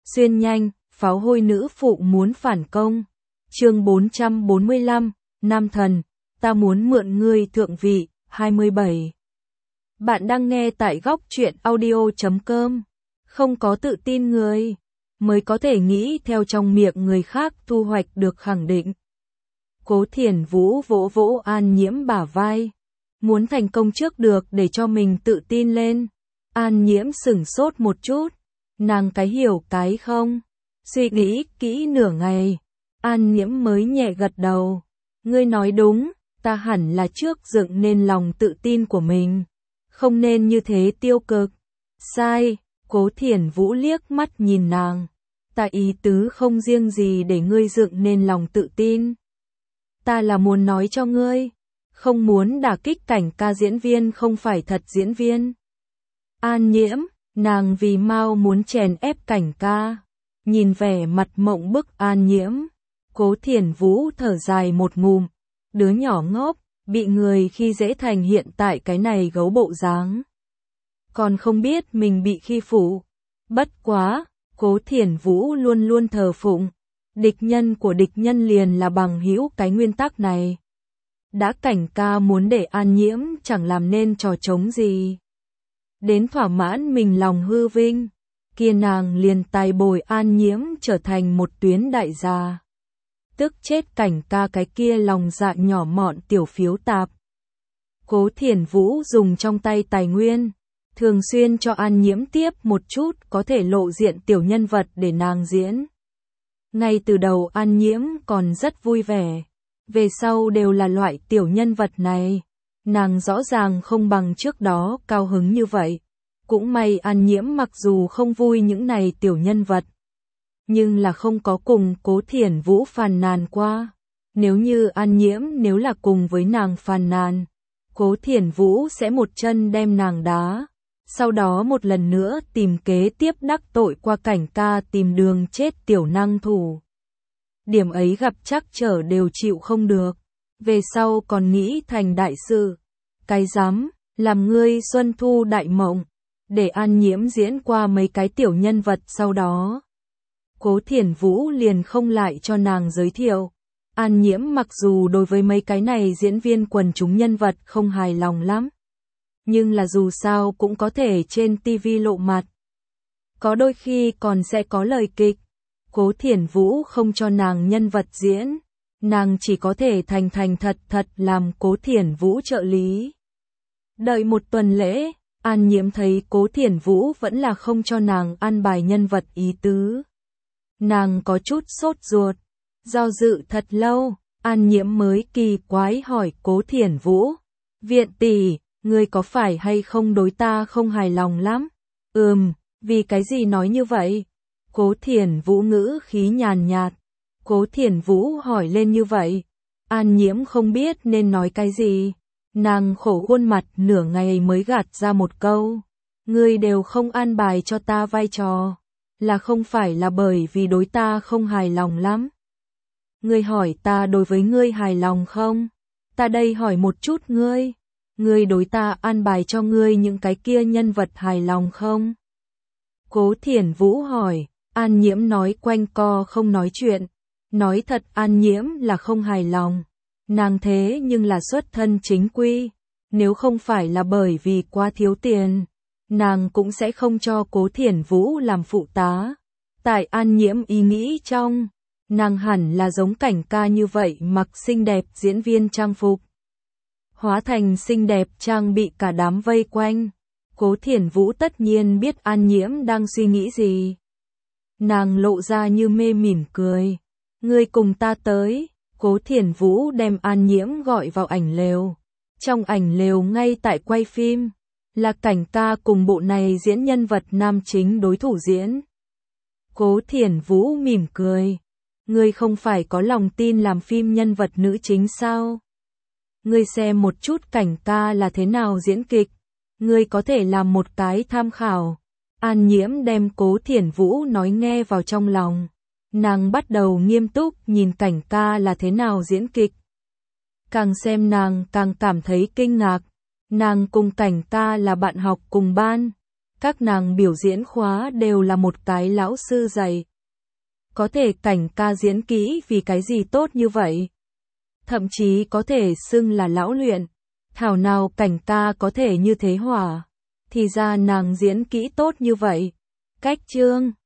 Xuyên nhanh, pháo hôi nữ phụ muốn phản công. Chương 445, Nam thần, ta muốn mượn ngươi thượng vị, 27. Bạn đang nghe tại góc truyện audio.com. Không có tự tin người mới có thể nghĩ theo trong miệng người khác thu hoạch được khẳng định. Cố Thiển Vũ vỗ vỗ An Nhiễm bả vai. Muốn thành công trước được để cho mình tự tin lên. An Nhiễm sửng sốt một chút. Nàng cái hiểu cái không. Suy nghĩ kỹ nửa ngày. An Nhiễm mới nhẹ gật đầu. Ngươi nói đúng, ta hẳn là trước dựng nên lòng tự tin của mình. Không nên như thế tiêu cực. Sai, Cố Thiển Vũ liếc mắt nhìn nàng. Ta ý tứ không riêng gì để ngươi dựng nên lòng tự tin. Ta là muốn nói cho ngươi. Không muốn đả kích Cảnh ca diễn viên không phải thật diễn viên. An Nhiễm, nàng vì mau muốn chèn ép Cảnh ca. Nhìn vẻ mặt mộng bức An Nhiễm. Cố Thiển Vũ thở dài một ngụm. Đứa nhỏ ngốc, bị người khi dễ thành hiện tại cái này gấu bộ dáng. Còn không biết mình bị khi phụ. Bất quá, Cố Thiển Vũ luôn luôn thờ phụng. Địch nhân của địch nhân liền là bằng hữu cái nguyên tắc này. Đã Cảnh ca muốn để An Nhiễm chẳng làm nên trò trống gì. Đến thỏa mãn mình lòng hư vinh, kia nàng liền tài bồi An Nhiễm trở thành một tuyến đại gia. Tức chết Cảnh ca cái kia lòng dạ nhỏ mọn tiểu phiếu tạp. Cố Thiển Vũ dùng trong tay tài nguyên, thường xuyên cho An Nhiễm tiếp một chút có thể lộ diện tiểu nhân vật để nàng diễn. Ngay từ đầu An Nhiễm còn rất vui vẻ, về sau đều là loại tiểu nhân vật này. Nàng rõ ràng không bằng trước đó cao hứng như vậy. Cũng may An Nhiễm mặc dù không vui những này tiểu nhân vật, nhưng là không có cùng Cố Thiển Vũ phàn nàn qua. Nếu như An Nhiễm nếu là cùng với nàng phàn nàn, Cố Thiển Vũ sẽ một chân đem nàng đá. Sau đó một lần nữa tìm kế tiếp đắc tội qua Cảnh ca tìm đường chết tiểu năng thủ. Điểm ấy gặp chắc trở đều chịu không được. Về sau còn nghĩ thành đại sự. Cái dám, làm ngươi xuân thu đại mộng. Để An Nhiễm diễn qua mấy cái tiểu nhân vật sau đó. Cố Thiển Vũ liền không lại cho nàng giới thiệu. An Nhiễm mặc dù đối với mấy cái này diễn viên quần chúng nhân vật không hài lòng lắm. Nhưng là dù sao cũng có thể trên TV lộ mặt. Có đôi khi còn sẽ có lời kịch. Cố Thiển Vũ không cho nàng nhân vật diễn. Nàng chỉ có thể thành thật làm Cố Thiển Vũ trợ lý. Đợi một tuần lễ, An Nhiễm thấy Cố Thiển Vũ vẫn là không cho nàng an bài nhân vật ý tứ. Nàng có chút sốt ruột. Do dự thật lâu, An Nhiễm mới kỳ quái hỏi Cố Thiển Vũ. Viện tỷ, ngươi có phải hay không đối ta không hài lòng lắm? Vì cái gì nói như vậy? Cố Thiển Vũ ngữ khí nhàn nhạt. Cố Thiển Vũ hỏi lên như vậy. An Nhiễm không biết nên nói cái gì. Nàng khổ khuôn mặt nửa ngày mới gạt ra một câu. Ngươi đều không an bài cho ta vai trò. Là không phải là bởi vì đối ta không hài lòng lắm. Ngươi hỏi ta đối với ngươi hài lòng không? Ta đây hỏi một chút ngươi. Ngươi đối ta an bài cho ngươi những cái kia nhân vật hài lòng không? Cố Thiển Vũ hỏi. An Nhiễm nói quanh co không nói chuyện. Nói thật An Nhiễm là không hài lòng. Nàng thế nhưng là xuất thân chính quy. Nếu không phải là bởi vì quá thiếu tiền, nàng cũng sẽ không cho Cố Thiển Vũ làm phụ tá. Tại An Nhiễm ý nghĩ trong, nàng hẳn là giống Cảnh ca như vậy mặc xinh đẹp diễn viên trang phục. Hóa thành xinh đẹp trang bị cả đám vây quanh. Cố Thiển Vũ tất nhiên biết An Nhiễm đang suy nghĩ gì. Nàng lộ ra như mê mỉm cười. Ngươi cùng ta tới. Cố Thiển Vũ đem An Nhiễm gọi vào ảnh lều. Trong ảnh lều ngay tại quay phim, là Cảnh ca cùng bộ này diễn nhân vật nam chính đối thủ diễn. Cố Thiển Vũ mỉm cười. Ngươi không phải có lòng tin làm phim nhân vật nữ chính sao? Ngươi xem một chút Cảnh ca là thế nào diễn kịch. Ngươi có thể làm một cái tham khảo. An Nhiễm đem Cố Thiển Vũ nói nghe vào trong lòng. Nàng bắt đầu nghiêm túc nhìn Cảnh ca là thế nào diễn kịch. Càng xem nàng càng cảm thấy kinh ngạc. Nàng cùng Cảnh ca là bạn học cùng ban. Các nàng biểu diễn khóa đều là một cái lão sư dạy. Có thể Cảnh ca diễn kỹ vì cái gì tốt như vậy? Thậm chí có thể xưng là lão luyện. Thảo nào Cảnh ca có thể như thế hỏa. Thì ra nàng diễn kỹ tốt như vậy. Cách chương